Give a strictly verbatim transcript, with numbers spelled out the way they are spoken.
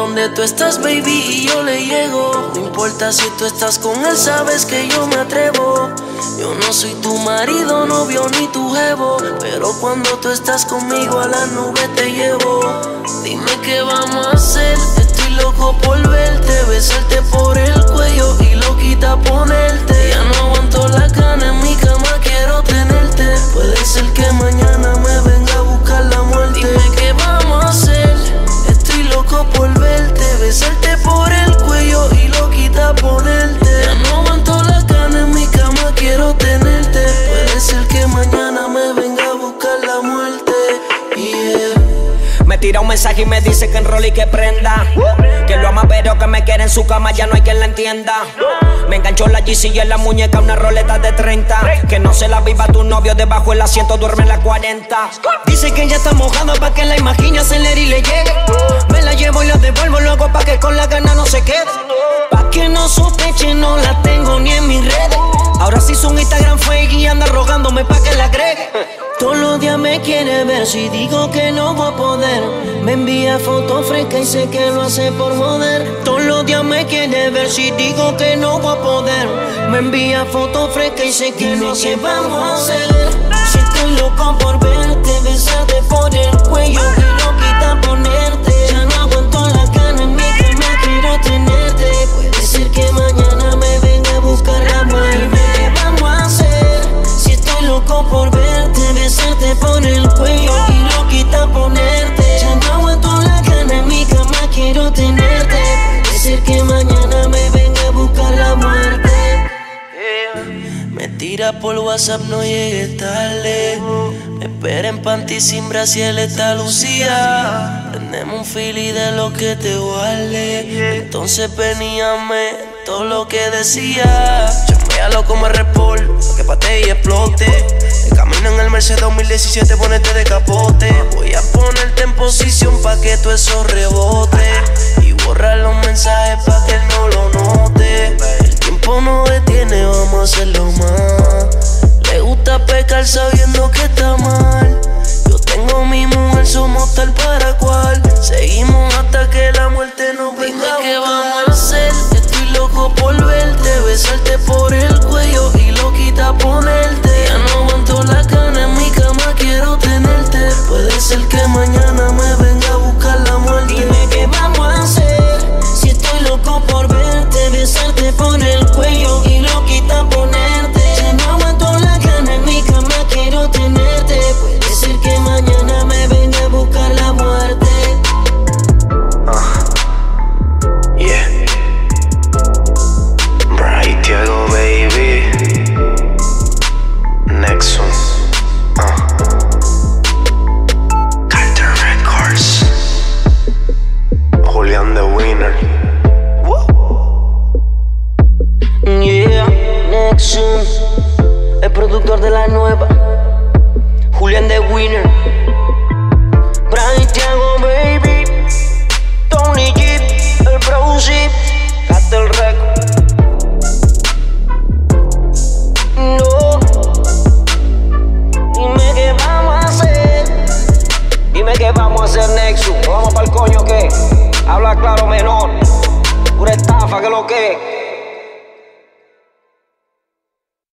donde tú estás, baby, y yo le llego. No importa si tú estás con él, sabes que yo me atrevo. Yo no soy tu marido, novio ni tu jevo, pero cuando tú estás conmigo a la nube te llevo. Dime qué vamos a hacer, estoy loco por verte, besarte por el cuello y loquita ponerte. Ya no aguanto la gana en mi cama, quiero tenerte. Puede ser que mañana me venga a buscar la muerte. Dime qué vamos a hacer, estoy loco por verte, besarte por el cuello y loquita ponerte. Ya no aguanto la gana en mi cama, quiero tenerte. Puede ser que mañana me venga a buscar la muerte. Yeah. Me tira un mensaje y me dice que enrole y que prenda, que lo ama pero que me quiere en su cama, ya no hay quien la entienda. Me enganchó la G C y en la muñeca una roleta de treinta, que no se la viva tu novio debajo del asiento, duerme en la cuarenta. Dice que ya está mojada pa' que la imagine acelerar y le llegue. Me la llevo y la devuelvo luego pa' que con la gana no se quede. Pa' que no sospeche, no la tengo ni en mis redes. Ahora sí su Instagram fake y anda rogándome pa' que la agregue. Todos los días me quiere ver, si digo que no voy a poder. Me envía fotos frescas y sé que lo hace por joder. Todos los días me quiere ver, si digo que no voy a poder. Me envía fotos frescas y sé que lo hace por joder. ¿Qué vamos a hacer? Si estoy loco por verte, besarte por el cuello y loquita ponerte. Ya no aguanto la gana en mi cama, quiero tenerte. Puede ser que mañana me venga a buscar la muerte. ¿Qué vamos a hacer? Si estoy loco por verte, besarte por el cuello y loquita ponerte. Ya no aguanto la gana en mi cama, quiero tenerte. Puede ser que mañana me venga a buscar la muerte. Me tira por WhatsApp, no llegues tarde. Me espera en panty sin brasier, está Lucía. Prendemos un fili de lo que te guarde. Entonces veníame todo lo que decía. Chamealo como report, que patee y explote. El camino en el Mercedes dos mil diecisiete, ponete de capote. Voy a ponerte en posición pa' que todo eso rebote. Y borrar los mensajes pa' que él no lo note. El tiempo no detiene, vamos a hacerlo más. Le gusta pecar sabiendo que está mal. Yo tengo mi mujer, somos tal para cual. Seguimos hasta que la muerte nos venga. ¿Qué vamos a hacer? Estoy loco por verte, besarte por el cuello y loquita ponerte. Ya no aguanto la gana en mi cama, quiero tenerte. Puede ser que mañana me venga a buscar la muerte. Dime qué vamos a hacer, si estoy loco por verte, besarte por el cuello y loquita ponerte. Ya no aguanto la gana en mi cama, quiero tenerte. Puede ser que mañana me venga a buscar la muerte. Uh, yeah. Bright Tiago, baby. Next one. Uh. Carter Records. Julian the Winner. Woo. Yeah, Nexum, el productor de la nueva. Julian the Winner. Brian Tiago, baby. Tony Jeep, el Browsy. Carter Records. No. Dime qué vamos a hacer. Dime qué vamos a hacer, Nexus. Vamos pa'l coño que habla claro menor. Pura estafa que lo que.